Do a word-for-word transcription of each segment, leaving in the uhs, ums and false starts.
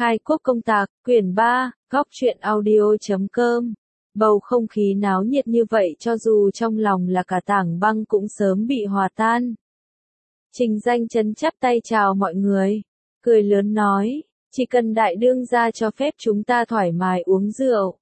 Khai quốc công tạc, quyển ba, góc truyện audio chấm com. Bầu không khí náo nhiệt như vậy cho dù trong lòng là cả tảng băng cũng sớm bị hòa tan. Trình Danh Chấn chắp tay chào mọi người, cười lớn nói, chỉ cần đại đương gia cho phép chúng ta thoải mái uống rượu.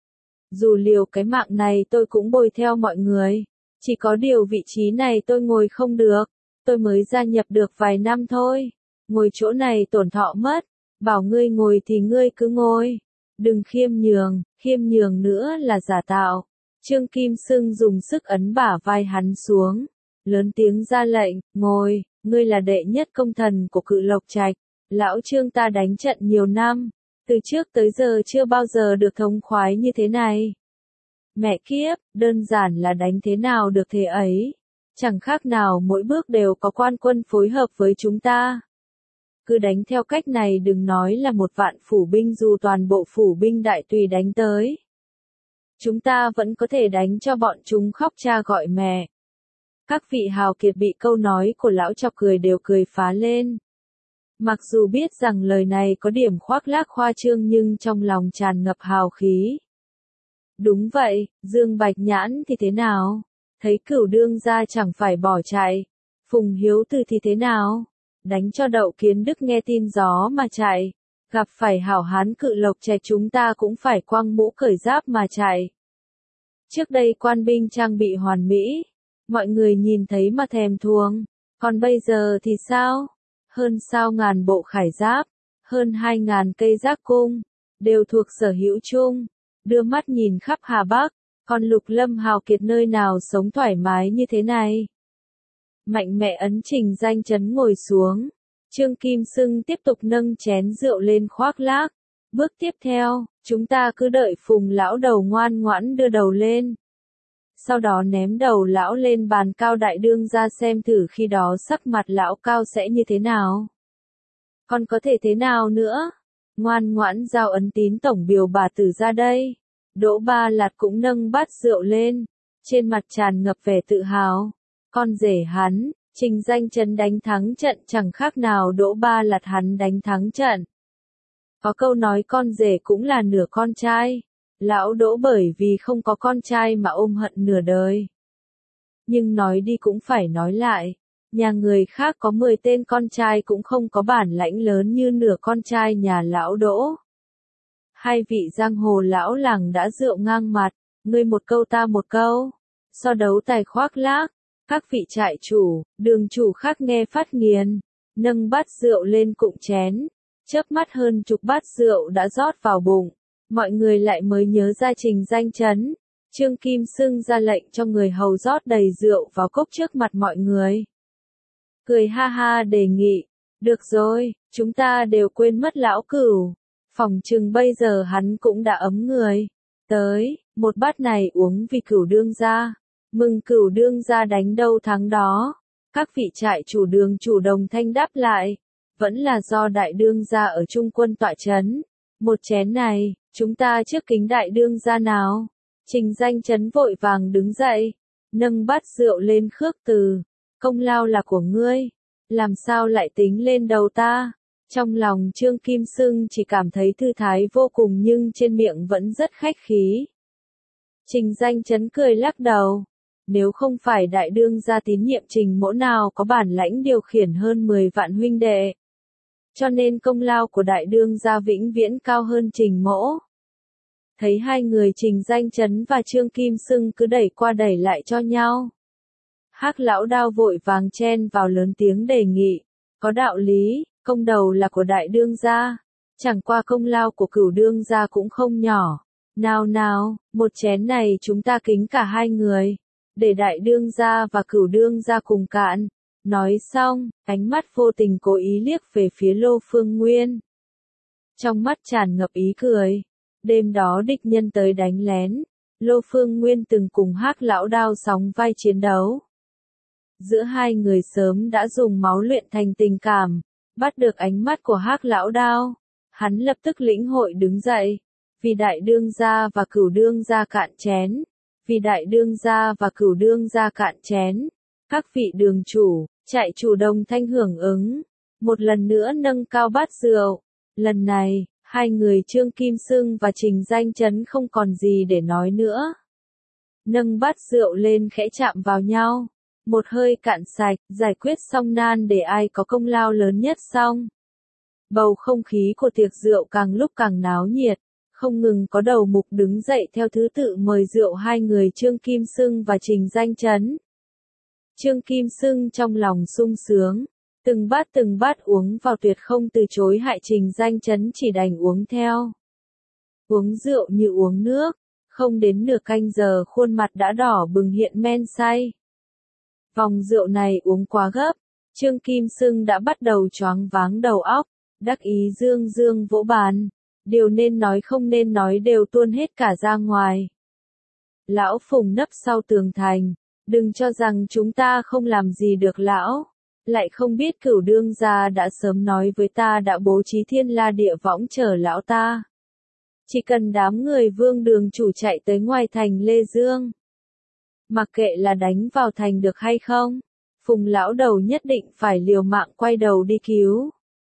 Dù liều cái mạng này tôi cũng bồi theo mọi người, chỉ có điều vị trí này tôi ngồi không được, tôi mới gia nhập được vài năm thôi, ngồi chỗ này tổn thọ mất, bảo ngươi ngồi thì ngươi cứ ngồi, đừng khiêm nhường, khiêm nhường nữa là giả tạo. Trương Kim Sưng dùng sức ấn bả vai hắn xuống, lớn tiếng ra lệnh, ngồi, ngươi là đệ nhất công thần của Cự Lộc Trạch, lão Trương ta đánh trận nhiều năm, từ trước tới giờ chưa bao giờ được thống khoái như thế này. Mẹ kiếp, đơn giản là đánh thế nào được thế ấy, chẳng khác nào mỗi bước đều có quan quân phối hợp với chúng ta. Cứ đánh theo cách này đừng nói là một vạn phủ binh dù toàn bộ phủ binh đại tùy đánh tới. Chúng ta vẫn có thể đánh cho bọn chúng khóc cha gọi mẹ. Các vị hào kiệt bị câu nói của lão chọc cười đều cười phá lên. Mặc dù biết rằng lời này có điểm khoác lác khoa trương nhưng trong lòng tràn ngập hào khí. Đúng vậy, Dương Bạch Nhãn thì thế nào? Thấy Cửu đương gia chẳng phải bỏ chạy. Phùng Hiếu Từ thì thế nào? Đánh cho Đậu Kiến Đức nghe tin gió mà chạy. Gặp phải hảo hán Cự Lộc Trạch chúng ta cũng phải quăng mũ cởi giáp mà chạy. Trước đây quan binh trang bị hoàn mỹ, mọi người nhìn thấy mà thèm thuồng. Còn bây giờ thì sao? Hơn sao ngàn bộ khải giáp, hơn hai ngàn cây giác cung, đều thuộc sở hữu chung. Đưa mắt nhìn khắp Hà Bắc, còn Lục Lâm hào kiệt nơi nào sống thoải mái như thế này. Mạnh mẽ ấn Trình Danh Chấn ngồi xuống, Trương Kim Sưng tiếp tục nâng chén rượu lên khoác lác. Bước tiếp theo, chúng ta cứ đợi Phùng lão đầu ngoan ngoãn đưa đầu lên. Sau đó ném đầu lão lên bàn cao đại đương ra xem thử khi đó sắc mặt lão cao sẽ như thế nào. Còn có thể thế nào nữa? Ngoan ngoãn giao ấn tín tổng biểu bà tử ra đây. Đỗ Ba Lạt cũng nâng bát rượu lên, trên mặt tràn ngập vẻ tự hào. Con rể hắn, Trình Danh Chấn đánh thắng trận chẳng khác nào Đỗ Ba Lạt hắn đánh thắng trận. Có câu nói con rể cũng là nửa con trai. Lão Đỗ bởi vì không có con trai mà ôm hận nửa đời. Nhưng nói đi cũng phải nói lại, nhà người khác có mười tên con trai cũng không có bản lãnh lớn như nửa con trai nhà lão Đỗ. Hai vị giang hồ lão làng đã rượu ngang mặt, ngươi một câu ta một câu, so đấu tài khoác lác, các vị trại chủ, đường chủ khác nghe phát nghiền, nâng bát rượu lên cụng chén, chớp mắt hơn chục bát rượu đã rót vào bụng. Mọi người lại mới nhớ ra Trình Danh Chấn. Trương Kim Sưng ra lệnh cho người hầu rót đầy rượu vào cốc trước mặt mọi người. Cười ha ha đề nghị, được rồi, chúng ta đều quên mất lão Cửu. Phòng chừng bây giờ hắn cũng đã ấm người. Tới, một bát này uống vì Cửu đương gia. Mừng Cửu đương gia đánh đâu thắng đó. Các vị trại chủ đường chủ đồng thanh đáp lại. Vẫn là do đại đương gia ở trung quân tọa chấn. Một chén này, chúng ta trước kính đại đương gia nào. Trình Danh Chấn vội vàng đứng dậy, nâng bát rượu lên khước từ. Công lao là của ngươi, làm sao lại tính lên đầu ta. Trong lòng Trương Kim Sưng chỉ cảm thấy thư thái vô cùng nhưng trên miệng vẫn rất khách khí. Trình Danh Chấn cười lắc đầu. Nếu không phải đại đương gia tín nhiệm Trình mỗ nào có bản lãnh điều khiển hơn mười vạn huynh đệ. Cho nên công lao của đại đương gia vĩnh viễn cao hơn Trình mỗ. Thấy hai người Trình Danh Chấn và Trương Kim Sưng cứ đẩy qua đẩy lại cho nhau. Hắc lão đao vội vàng chen vào lớn tiếng đề nghị. Có đạo lý, công đầu là của đại đương gia. Chẳng qua công lao của Cửu đương gia cũng không nhỏ. Nào nào, một chén này chúng ta kính cả hai người. Để đại đương gia và Cửu đương gia cùng cạn. Nói xong, ánh mắt vô tình cố ý liếc về phía Lô Phương Nguyên. Trong mắt tràn ngập ý cười. Đêm đó địch nhân tới đánh lén. Lô Phương Nguyên từng cùng Hắc lão đao sóng vai chiến đấu. Giữa hai người sớm đã dùng máu luyện thành tình cảm. Bắt được ánh mắt của Hắc lão đao. Hắn lập tức lĩnh hội đứng dậy. Vì đại đương gia và Cửu đương gia cạn chén. Vì đại đương gia và Cửu đương gia cạn chén. Các vị đường chủ, trại chủ đồng thanh hưởng ứng. Một lần nữa nâng cao bát rượu. Lần này, Hai người Trương Kim Xưng và Trình Danh Chấn không còn gì để nói nữa. Nâng bát rượu lên khẽ chạm vào nhau. Một hơi cạn sạch, giải quyết xong nan để ai có công lao lớn nhất xong. Bầu không khí của tiệc rượu càng lúc càng náo nhiệt. Không ngừng có đầu mục đứng dậy theo thứ tự mời rượu hai người Trương Kim Xưng và Trình Danh Chấn. Trương Kim Xưng trong lòng sung sướng. Từng bát từng bát uống vào tuyệt không từ chối hại Trình Danh Chấn chỉ đành uống theo. Uống rượu như uống nước. Không đến nửa canh giờ khuôn mặt đã đỏ bừng hiện men say. Vòng rượu này uống quá gấp. Trương Kim Xưng đã bắt đầu choáng váng đầu óc. Đắc ý dương dương vỗ bàn. Điều nên nói không nên nói đều tuôn hết cả ra ngoài. Lão Phùng nấp sau tường thành. Đừng cho rằng chúng ta không làm gì được lão. Lại không biết Cửu đương gia đã sớm nói với ta đã bố trí thiên la địa võng chờ lão ta. Chỉ cần đám người Vương Đường chủ chạy tới ngoài thành Lê Dương. Mặc kệ là đánh vào thành được hay không, Phùng lão đầu nhất định phải liều mạng quay đầu đi cứu.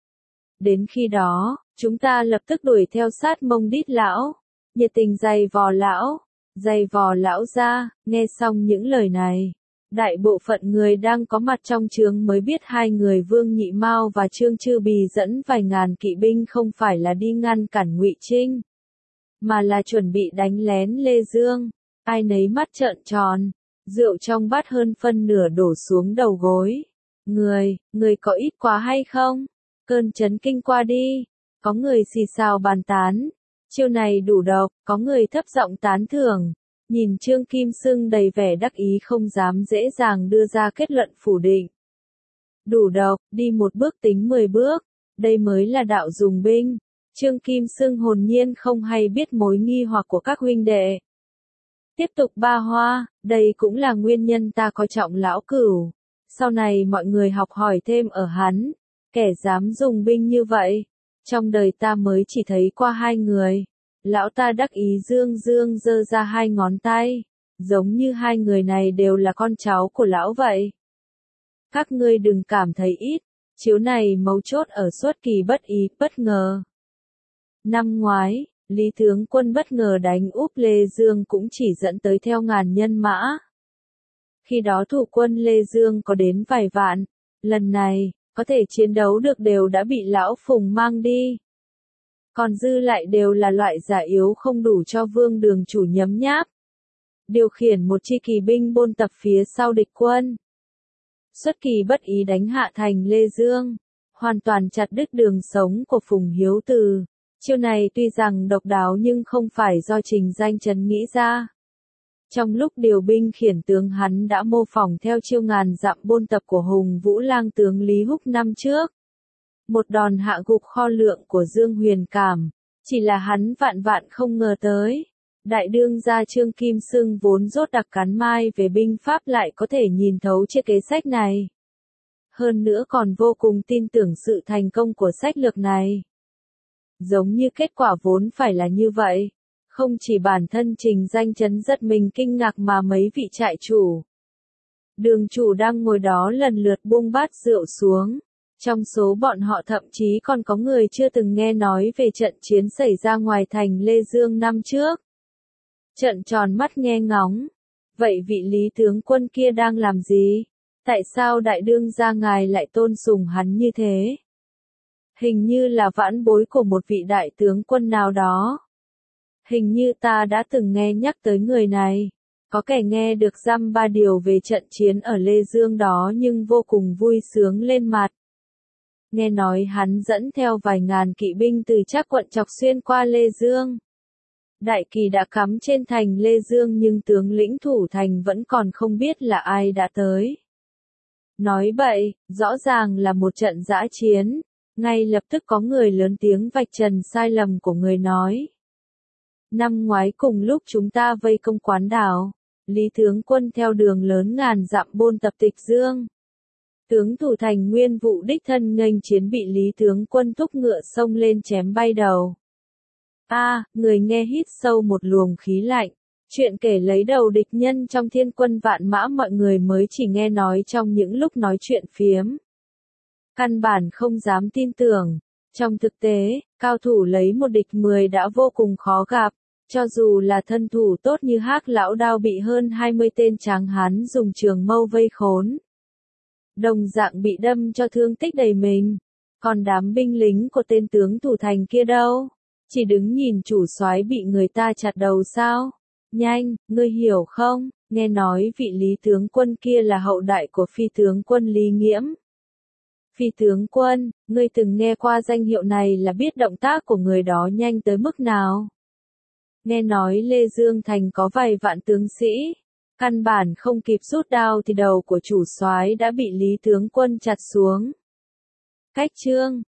Đến khi đó, chúng ta lập tức đuổi theo sát mông đít lão, nhiệt tình giày vò lão, giày vò lão ra. Nghe xong những lời này, đại bộ phận người đang có mặt trong trướng mới biết hai người Vương Nhị Mao và Trương Chư Bì dẫn vài ngàn kỵ binh không phải là đi ngăn cản Ngụy Trinh, mà là chuẩn bị đánh lén Lê Dương. Ai nấy mắt trợn tròn, rượu trong bát hơn phân nửa đổ xuống đầu gối. Người, người có ít quá hay không? Cơn chấn kinh qua đi. Có người xì xào bàn tán. Chiêu này đủ độc, có người thấp giọng tán thưởng. Nhìn Trương Kim Xưng đầy vẻ đắc ý không dám dễ dàng đưa ra kết luận phủ định. Đủ độc, đi một bước tính mười bước. Đây mới là đạo dùng binh. Trương Kim Xưng hồn nhiên không hay biết mối nghi hoặc của các huynh đệ. Tiếp tục ba hoa, đây cũng là nguyên nhân ta coi trọng lão Cửu. Sau này mọi người học hỏi thêm ở hắn. Kẻ dám dùng binh như vậy, trong đời ta mới chỉ thấy qua hai người. Lão ta đắc ý dương dương giơ ra hai ngón tay, giống như hai người này đều là con cháu của lão vậy. Các ngươi đừng cảm thấy ít, chiếu này mấu chốt ở xuất kỳ bất ý, bất ngờ. Năm ngoái, Lý Tướng Quân bất ngờ đánh úp Lê Dương cũng chỉ dẫn tới theo ngàn nhân mã. Khi đó thủ quân Lê Dương có đến vài vạn, lần này, có thể chiến đấu được đều đã bị lão Phùng mang đi. Còn dư lại đều là loại giả yếu không đủ cho Vương Đường chủ nhấm nháp. Điều khiển một chi kỳ binh bôn tập phía sau địch quân. Xuất kỳ bất ý đánh hạ thành Lê Dương, hoàn toàn chặt đứt đường sống của Phùng Hiếu Từ. Chiêu này tuy rằng độc đáo nhưng không phải do Trình Danh Chấn nghĩ ra. Trong lúc điều binh khiển tướng hắn đã mô phỏng theo chiêu ngàn dặm bôn tập của Hùng Vũ Lang tướng Lý Húc năm trước. Một đòn hạ gục kho lượng của Dương Huyền Cảm, chỉ là hắn vạn vạn không ngờ tới. Đại đương gia Trương Kim Xưng vốn rốt đặc cán mai về binh pháp lại có thể nhìn thấu chiếc kế sách này. Hơn nữa còn vô cùng tin tưởng sự thành công của sách lược này. Giống như kết quả vốn phải là như vậy. Không chỉ bản thân Trình Danh Chấn rất mình kinh ngạc mà mấy vị trại chủ. Đường chủ đang ngồi đó lần lượt buông bát rượu xuống. Trong số bọn họ thậm chí còn có người chưa từng nghe nói về trận chiến xảy ra ngoài thành Lê Dương năm trước. Trợn tròn mắt nghe ngóng. Vậy vị Lý tướng quân kia đang làm gì? Tại sao đại đương gia ngài lại tôn sùng hắn như thế? Hình như là vãn bối của một vị đại tướng quân nào đó. Hình như ta đã từng nghe nhắc tới người này. Có kẻ nghe được dăm ba điều về trận chiến ở Lê Dương đó nhưng vô cùng vui sướng lên mặt. Nghe nói hắn dẫn theo vài ngàn kỵ binh từ Trác quận chọc xuyên qua Lê Dương. Đại kỳ đã cắm trên thành Lê Dương nhưng tướng lĩnh thủ thành vẫn còn không biết là ai đã tới. Nói bậy, rõ ràng là một trận dã chiến. Ngay lập tức có người lớn tiếng vạch trần sai lầm của người nói. Năm ngoái cùng lúc chúng ta vây công Quán Đảo, Lý tướng quân theo đường lớn ngàn dặm bôn tập Tịch Dương. Tướng thủ thành Nguyên Vũ đích thân nghênh chiến bị Lý tướng quân thúc ngựa xông lên chém bay đầu. A, à, người nghe hít sâu một luồng khí lạnh. Chuyện kể lấy đầu địch nhân trong thiên quân vạn mã mọi người mới chỉ nghe nói trong những lúc nói chuyện phiếm. Căn bản không dám tin tưởng. Trong thực tế, cao thủ lấy một địch mười đã vô cùng khó gặp, cho dù là thân thủ tốt như Hắc lão đao bị hơn hai mươi tên tráng hán dùng trường mâu vây khốn. Đồng dạng bị đâm cho thương tích đầy mình, còn đám binh lính của tên tướng thủ thành kia đâu? Chỉ đứng nhìn chủ soái bị người ta chặt đầu sao? Nhanh, ngươi hiểu không? Nghe nói vị Lý tướng quân kia là hậu đại của phi tướng quân Lý Nghiễm. Phi tướng quân, ngươi từng nghe qua danh hiệu này là biết động tác của người đó nhanh tới mức nào? Nghe nói Lê Dương Thành có vài vạn tướng sĩ, căn bản không kịp rút đao thì đầu của chủ soái đã bị Lý tướng quân chặt xuống. Cách chương